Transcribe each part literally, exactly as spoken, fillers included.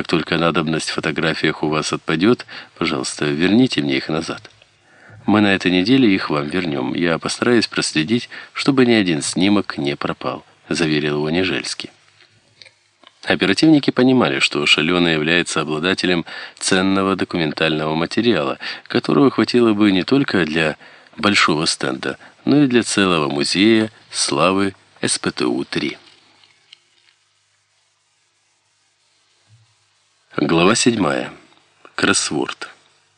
только надобность в фотографиях у вас отпадет, пожалуйста, верните мне их назад. Мы на этой неделе их вам вернем. Я постараюсь проследить, чтобы ни один снимок не пропал», — заверил его Нежельский. Оперативники понимали, что Шаленый является обладателем ценного документального материала, которого хватило бы не только для большого стенда, но и для целого музея славы эс пэ тэ у три. Глава седьмая. Кроссворд.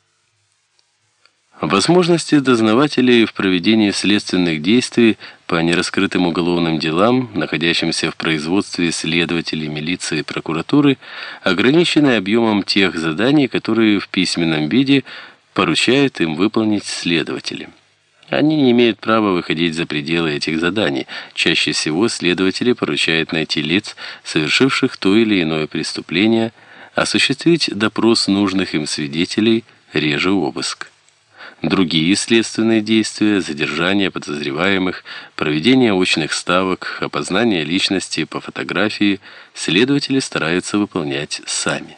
Возможности дознавателей в проведении следственных действий по нераскрытым уголовным делам, находящимся в производстве следователей, милиции и прокуратуры, ограничены объемом тех заданий, которые в письменном виде поручают им выполнить следователи. Они не имеют права выходить за пределы этих заданий. Чаще всего следователи поручают найти лиц, совершивших то или иное преступление, осуществить допрос нужных им свидетелей, реже обыск. Другие следственные действия, задержание подозреваемых, проведение очных ставок, опознание личности по фотографии следователи стараются выполнять сами.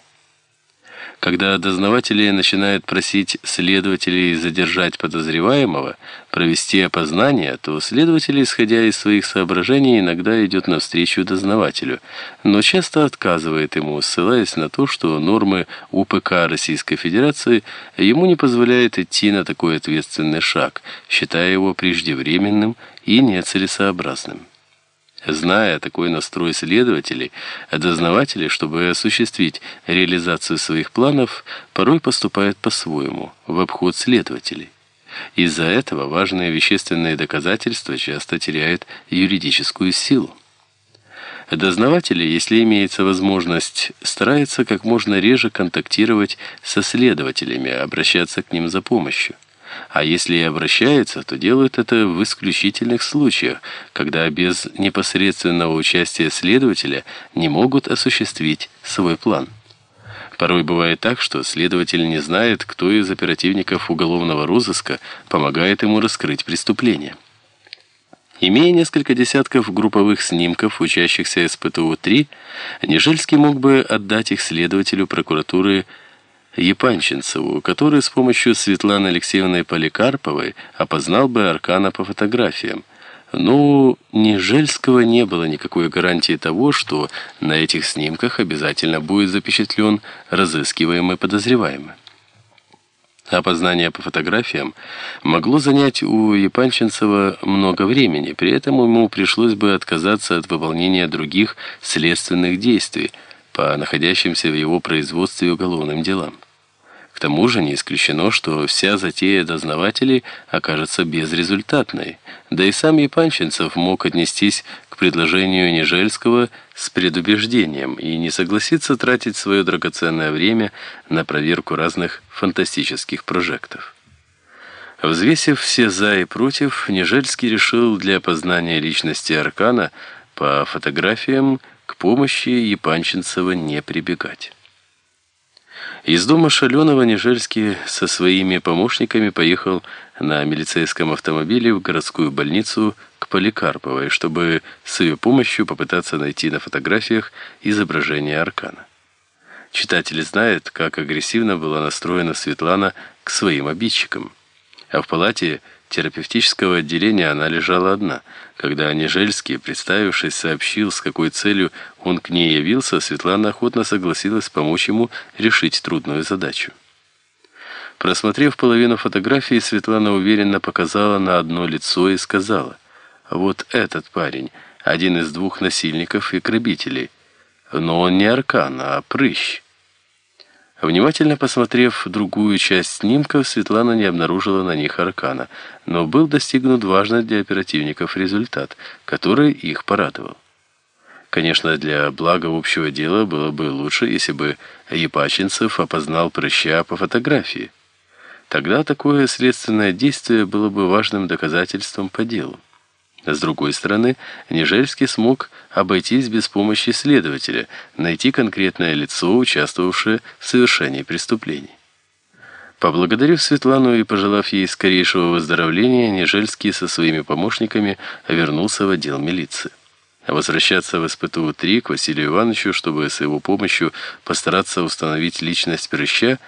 Когда дознаватели начинают просить следователей задержать подозреваемого, провести опознание, то следователь, исходя из своих соображений, иногда идет навстречу дознавателю, но часто отказывает ему, ссылаясь на то, что нормы у пэ ка Российской Федерации ему не позволяют идти на такой ответственный шаг, считая его преждевременным и нецелесообразным. Зная такой настрой следователей, дознаватели, чтобы осуществить реализацию своих планов, порой поступают по-своему, в обход следователей. Из-за этого важные вещественные доказательства часто теряют юридическую силу. Дознаватели, если имеется возможность, стараются как можно реже контактировать со следователями, обращаться к ним за помощью. А если и обращаются, то делают это в исключительных случаях, когда без непосредственного участия следователя не могут осуществить свой план. Порой бывает так, что следователь не знает, кто из оперативников уголовного розыска помогает ему раскрыть преступление. Имея несколько десятков групповых снимков учащихся эс пэ тэ у три, Нежельский мог бы отдать их следователю прокуратуры Епанчинцеву, который с помощью Светланы Алексеевны Поликарповой опознал бы Аркана по фотографиям. Но у Нежельского не было никакой гарантии того, что на этих снимках обязательно будет запечатлен разыскиваемый подозреваемый. Опознание по фотографиям могло занять у Епанчинцева много времени, при этом ему пришлось бы отказаться от выполнения других следственных действий по находящимся в его производстве уголовным делам. К тому же не исключено, что вся затея дознавателей окажется безрезультатной, да и сам Епанчинцев мог отнестись к предложению Нежельского с предубеждением и не согласиться тратить свое драгоценное время на проверку разных фантастических прожектов. Взвесив все «за» и «против», Нежельский решил для опознания личности Аркана по фотографиям к помощи Епанчинцева не прибегать. Из дома Шаленого Нежельский со своими помощниками поехал на милицейском автомобиле в городскую больницу к Поликарповой, чтобы с ее помощью попытаться найти на фотографиях изображение Аркана. Читатель знает, как агрессивно была настроена Светлана к своим обидчикам. А в палате терапевтического отделения она лежала одна. Когда Нежельский, представившись, сообщил, с какой целью он к ней явился, Светлана охотно согласилась помочь ему решить трудную задачу. Просмотрев половину фотографии, Светлана уверенно показала на одно лицо и сказала: «Вот этот парень, один из двух насильников и грабителей. Но он не Аркан, а прыщ». Внимательно посмотрев другую часть снимков, Светлана не обнаружила на них Аркана, но был достигнут важный для оперативников результат, который их порадовал. Конечно, для блага общего дела было бы лучше, если бы Епанчинцев опознал прыща по фотографии. Тогда такое следственное действие было бы важным доказательством по делу. С другой стороны, Нежельский смог обойтись без помощи следователя, найти конкретное лицо, участвовавшее в совершении преступлений. Поблагодарив Светлану и пожелав ей скорейшего выздоровления, Нежельский со своими помощниками вернулся в отдел милиции. Возвращаться в эс пэ тэ у три к Василию Ивановичу, чтобы с его помощью постараться установить личность Прыща,